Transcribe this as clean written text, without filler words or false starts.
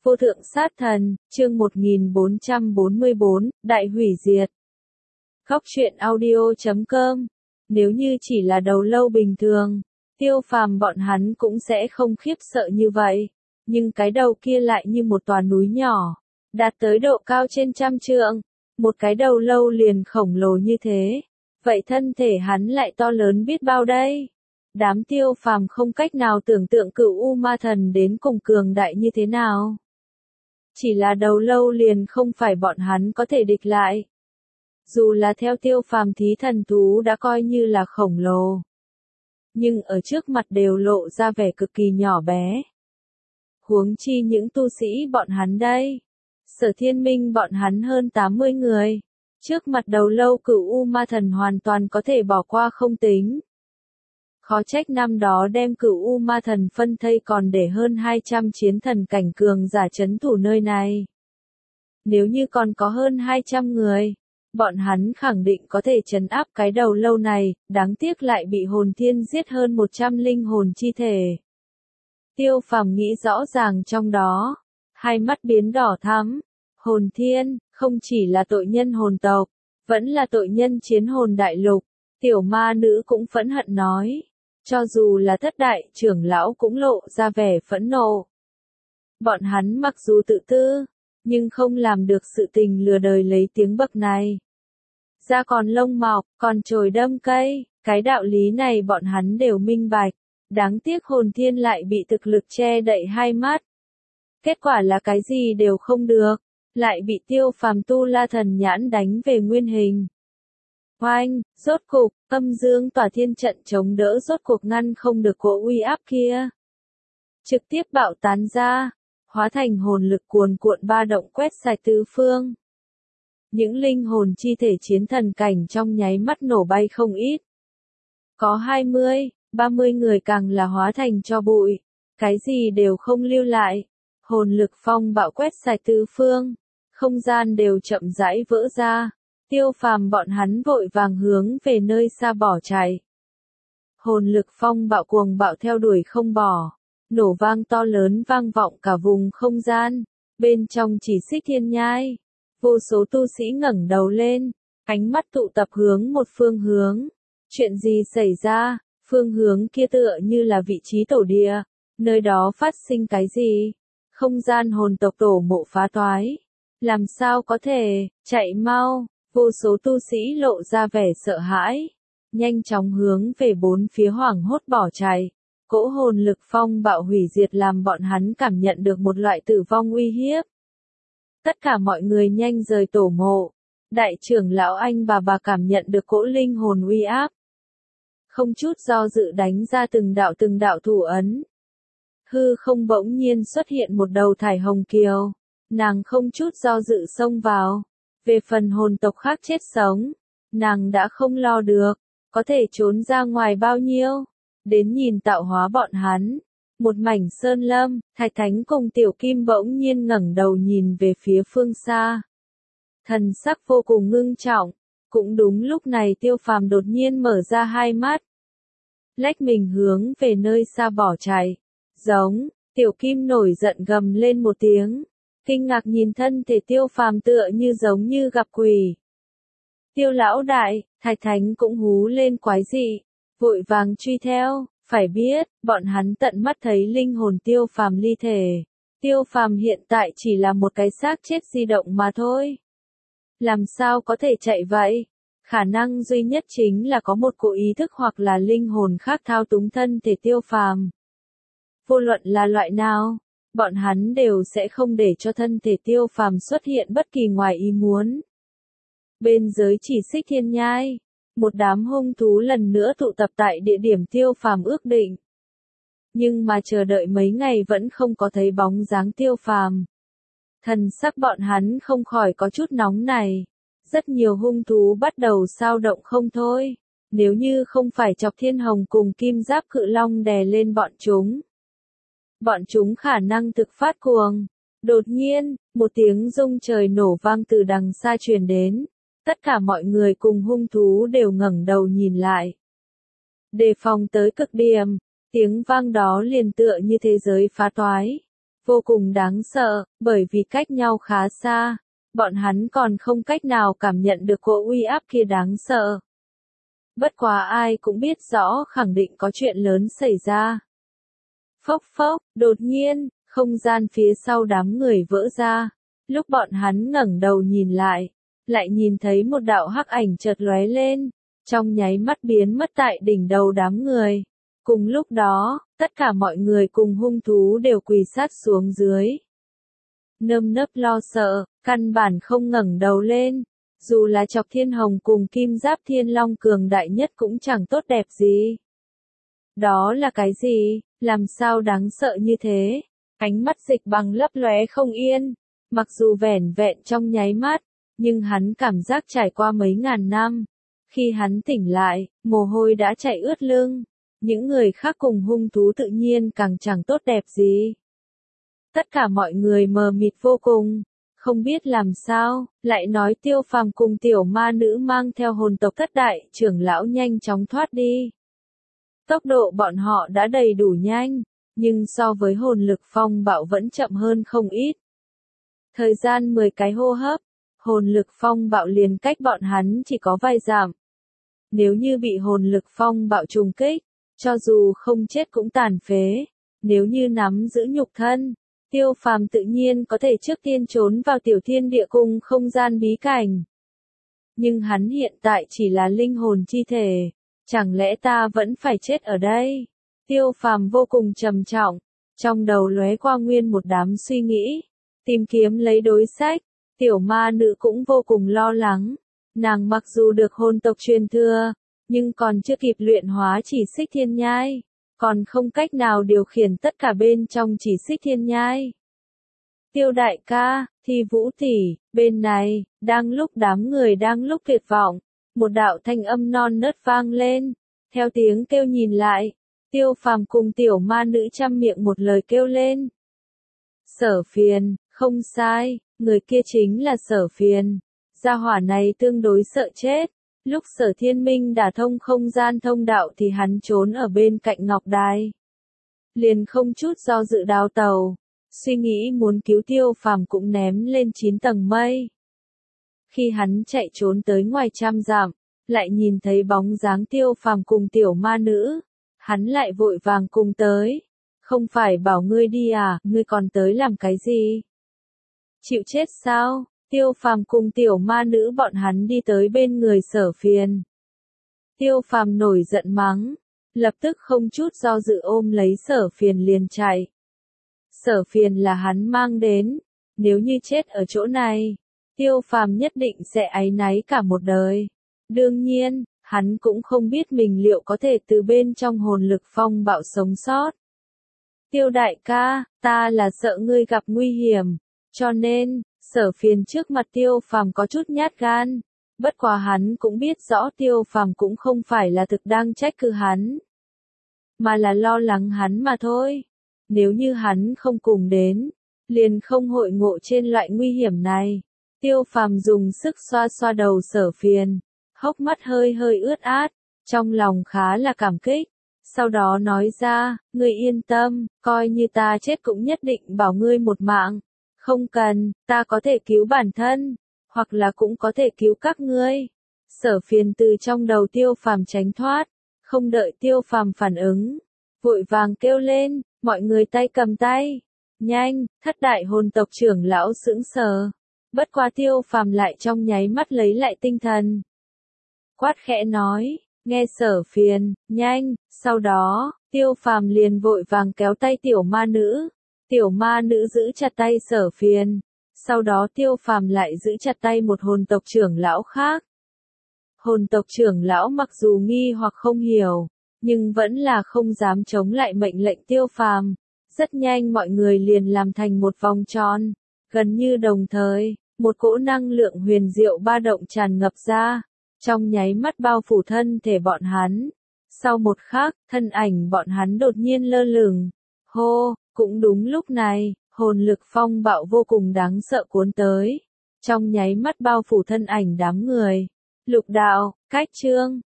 Vô thượng sát thần, chương 1444, Đại hủy diệt. Góc truyện audio.com. Nếu như chỉ là đầu lâu bình thường, Tiêu Phàm bọn hắn cũng sẽ không khiếp sợ như vậy. Nhưng cái đầu kia lại như một tòa núi nhỏ, đạt tới độ cao trên trăm trượng. Một cái đầu lâu liền khổng lồ như thế. Vậy thân thể hắn lại to lớn biết bao đây? Đám Tiêu Phàm không cách nào tưởng tượng Cửu U Ma Thần đến cùng cường đại như thế nào. Chỉ là đầu lâu liền không phải bọn hắn có thể địch lại. Dù là theo Tiêu Phàm thí thần thú đã coi như là khổng lồ, nhưng ở trước mặt đều lộ ra vẻ cực kỳ nhỏ bé. Huống chi những tu sĩ bọn hắn đây. Sở Thiên Minh bọn hắn hơn 80 người. Trước mặt đầu lâu Cửu U Ma Thần hoàn toàn có thể bỏ qua không tính. Khó trách năm đó đem Cửu U Ma Thần phân thây còn để hơn 200 chiến thần cảnh cường giả trấn thủ nơi này. Nếu như còn có hơn 200 người, bọn hắn khẳng định có thể trấn áp cái đầu lâu này, đáng tiếc lại bị hồn thiên giết hơn 100 linh hồn chi thể. Tiêu Phàm nghĩ rõ ràng trong đó, hai mắt biến đỏ thắm. Hồn thiên, không chỉ là tội nhân hồn tộc, vẫn là tội nhân chiến hồn đại lục. Tiểu ma nữ cũng phẫn hận nói. Cho dù là thất đại trưởng lão cũng lộ ra vẻ phẫn nộ. Bọn hắn mặc dù tự tư, nhưng không làm được sự tình lừa đời lấy tiếng bậc này. Da còn lông mọc, còn chồi đâm cây, cái đạo lý này bọn hắn đều minh bạch. Đáng tiếc hồn thiên lại bị thực lực che đậy hai mắt. Kết quả là cái gì đều không được, lại bị Tiêu Phàm tu la thần nhãn đánh về nguyên hình. Oanh, rốt cục, âm dương tỏa thiên trận chống đỡ rốt cuộc ngăn không được cỗ uy áp kia. Trực tiếp bạo tán ra, hóa thành hồn lực cuồn cuộn ba động quét sạch tứ phương. Những linh hồn chi thể chiến thần cảnh trong nháy mắt nổ bay không ít. Có 20, 30 người càng là hóa thành tro bụi, cái gì đều không lưu lại. Hồn lực phong bạo quét sạch tứ phương, không gian đều chậm rãi vỡ ra. Tiêu Phàm bọn hắn vội vàng hướng về nơi xa bỏ chạy. Hồn lực phong bạo cuồng bạo theo đuổi không bỏ, nổ vang to lớn vang vọng cả vùng không gian, bên trong chỉ Xích Thiên Nhai. Vô số tu sĩ ngẩng đầu lên, ánh mắt tụ tập hướng một phương hướng. Chuyện gì xảy ra? Phương hướng kia tựa như là vị trí tổ địa, nơi đó phát sinh cái gì? Không gian hồn tộc tổ mộ phá toái. Làm sao có thể, chạy mau. Vô số tu sĩ lộ ra vẻ sợ hãi, nhanh chóng hướng về bốn phía hoảng hốt bỏ chạy. Cỗ hồn lực phong bạo hủy diệt làm bọn hắn cảm nhận được một loại tử vong uy hiếp. Tất cả mọi người nhanh rời tổ mộ. Đại trưởng lão anh bà cảm nhận được cỗ linh hồn uy áp. Không chút do dự đánh ra từng đạo thủ ấn. Hư không bỗng nhiên xuất hiện một đầu thải hồng kiều. Nàng không chút do dự xông vào. Về phần hồn tộc khác chết sống, nàng đã không lo được, có thể trốn ra ngoài bao nhiêu. Đến nhìn tạo hóa bọn hắn, một mảnh sơn lâm, Thạch Thánh cùng Tiểu Kim bỗng nhiên ngẩng đầu nhìn về phía phương xa. Thần sắc vô cùng ngưng trọng, cũng đúng lúc này Tiêu Phàm đột nhiên mở ra hai mắt. Lách mình hướng về nơi xa bỏ chạy, giống, Tiểu Kim nổi giận gầm lên một tiếng. Kinh ngạc nhìn thân thể Tiêu Phàm tựa như giống như gặp quỷ. Tiêu lão đại, Thạch Thánh cũng hú lên quái dị, vội vàng truy theo, phải biết, bọn hắn tận mắt thấy linh hồn Tiêu Phàm ly thể. Tiêu Phàm hiện tại chỉ là một cái xác chết di động mà thôi. Làm sao có thể chạy vậy? Khả năng duy nhất chính là có một cỗ ý thức hoặc là linh hồn khác thao túng thân thể Tiêu Phàm. Vô luận là loại nào, bọn hắn đều sẽ không để cho thân thể Tiêu Phàm xuất hiện bất kỳ ngoài ý muốn. Bên dưới chỉ Xích Thiên Nhai, một đám hung thú lần nữa tụ tập tại địa điểm Tiêu Phàm ước định. Nhưng mà chờ đợi mấy ngày vẫn không có thấy bóng dáng Tiêu Phàm. Thần sắc bọn hắn không khỏi có chút nóng này. Rất nhiều hung thú bắt đầu xao động không thôi. Nếu như không phải Chọc Thiên Hồng cùng Kim Giáp Cự Long đè lên bọn chúng khả năng thực phát cuồng. Đột nhiên, một tiếng rung trời nổ vang từ đằng xa truyền đến. Tất cả mọi người cùng hung thú đều ngẩng đầu nhìn lại. Đề phòng tới cực điểm, tiếng vang đó liền tựa như thế giới phá toái. vô cùng đáng sợ, bởi vì cách nhau khá xa, bọn hắn còn không cách nào cảm nhận được cỗ uy áp kia đáng sợ. Bất quá ai cũng biết rõ khẳng định có chuyện lớn xảy ra. Phốc phốc, đột nhiên, không gian phía sau đám người vỡ ra. Lúc bọn hắn ngẩng đầu nhìn lại nhìn thấy một đạo hắc ảnh chợt lóe lên, trong nháy mắt biến mất tại đỉnh đầu đám người. Cùng lúc đó, tất cả mọi người cùng hung thú đều quỳ sát xuống dưới. Nơm nớp lo sợ, căn bản không ngẩng đầu lên. Dù là Chọc Thiên Hồng cùng Kim Giáp Thiên Long cường đại nhất cũng chẳng tốt đẹp gì. Đó là cái gì? Làm sao đáng sợ như thế? Ánh mắt Dịch Bằng lấp lóe không yên. Mặc dù vẻn vẹn trong nháy mắt, nhưng hắn cảm giác trải qua mấy ngàn năm. Khi hắn tỉnh lại, mồ hôi đã chảy ướt lưng. Những người khác cùng hung thú tự nhiên càng chẳng tốt đẹp gì. Tất cả mọi người mờ mịt vô cùng. Không biết làm sao, lại nói Tiêu Phàm cùng tiểu ma nữ mang theo hồn tộc thất đại trưởng lão nhanh chóng thoát đi. Tốc độ bọn họ đã đầy đủ nhanh, nhưng so với hồn lực phong bạo vẫn chậm hơn không ít. Thời gian 10 cái hô hấp, hồn lực phong bạo liền cách bọn hắn chỉ có vài dặm. Nếu như bị hồn lực phong bạo trùng kích, cho dù không chết cũng tàn phế. Nếu như nắm giữ nhục thân, Tiêu Phàm tự nhiên có thể trước tiên trốn vào tiểu thiên địa cung không gian bí cảnh. Nhưng hắn hiện tại chỉ là linh hồn chi thể, chẳng lẽ ta vẫn phải chết ở đây? Tiêu Phàm vô cùng trầm trọng, trong đầu lóe qua nguyên một đám suy nghĩ, tìm kiếm lấy đối sách. Tiểu ma nữ cũng vô cùng lo lắng, nàng mặc dù được hồn tộc truyền thừa, nhưng còn chưa kịp luyện hóa chỉ xích thiên nhai, còn không cách nào điều khiển tất cả bên trong chỉ xích thiên nhai. Tiêu đại ca, Thi Vũ tỷ, bên này, đám người đang lúc tuyệt vọng, một đạo thanh âm non nớt vang lên, theo tiếng kêu nhìn lại, Tiêu Phàm cùng tiểu ma nữ chăm miệng một lời kêu lên. Sở Phiền, không sai, người kia chính là Sở Phiền, gia hỏa này tương đối sợ chết. Lúc Sở Thiên Minh đả thông không gian thông đạo thì hắn trốn ở bên cạnh Ngọc Đài. Liền không chút do dự đào tàu, suy nghĩ muốn cứu Tiêu Phàm cũng ném lên 9 tầng mây. Khi hắn chạy trốn tới ngoài 100 dặm, lại nhìn thấy bóng dáng Tiêu Phàm cùng tiểu ma nữ, hắn lại vội vàng cùng tới. Không phải bảo ngươi đi à, ngươi còn tới làm cái gì? Chịu chết sao? Tiêu Phàm cùng tiểu ma nữ bọn hắn đi tới bên người Sở Phiền. Tiêu Phàm nổi giận mắng, lập tức không chút do dự ôm lấy Sở Phiền liền chạy. Sở Phiền là hắn mang đến, nếu như chết ở chỗ này, Tiêu Phàm nhất định sẽ áy náy cả một đời. Đương nhiên, hắn cũng không biết mình liệu có thể từ bên trong hồn lực phong bạo sống sót. Tiêu đại ca, ta là sợ ngươi gặp nguy hiểm, cho nên, Sở Phiền trước mặt Tiêu Phàm có chút nhát gan, bất quá hắn cũng biết rõ Tiêu Phàm cũng không phải là thực đang trách cứ hắn, mà là lo lắng hắn mà thôi. Nếu như hắn không cùng đến, liền không hội ngộ trên loại nguy hiểm này. Tiêu Phàm dùng sức xoa xoa đầu Sở Phiền, hốc mắt hơi hơi ướt át, trong lòng khá là cảm kích. Sau đó nói ra, ngươi yên tâm, coi như ta chết cũng nhất định bảo ngươi một mạng. Không cần, ta có thể cứu bản thân, hoặc là cũng có thể cứu các ngươi. Sở Phiền từ trong đầu Tiêu Phàm tránh thoát, không đợi Tiêu Phàm phản ứng, vội vàng kêu lên, mọi người tay cầm tay. Nhanh, thất đại hồn tộc trưởng lão sững sờ. Bất quá Tiêu Phàm lại trong nháy mắt lấy lại tinh thần. Quát khẽ nói, nghe Sở Phiền, nhanh, sau đó, Tiêu Phàm liền vội vàng kéo tay tiểu ma nữ. Tiểu ma nữ giữ chặt tay Sở Phiền, sau đó Tiêu Phàm lại giữ chặt tay một hồn tộc trưởng lão khác. Hồn tộc trưởng lão mặc dù nghi hoặc không hiểu, nhưng vẫn là không dám chống lại mệnh lệnh Tiêu Phàm. Rất nhanh mọi người liền làm thành một vòng tròn, gần như đồng thời, một cỗ năng lượng huyền diệu ba động tràn ngập ra, trong nháy mắt bao phủ thân thể bọn hắn. Sau một khắc, thân ảnh bọn hắn đột nhiên lơ lửng. Hô, cũng đúng lúc này, hồn lực phong bạo vô cùng đáng sợ cuốn tới, trong nháy mắt bao phủ thân ảnh đám người. Lục đạo, cách chương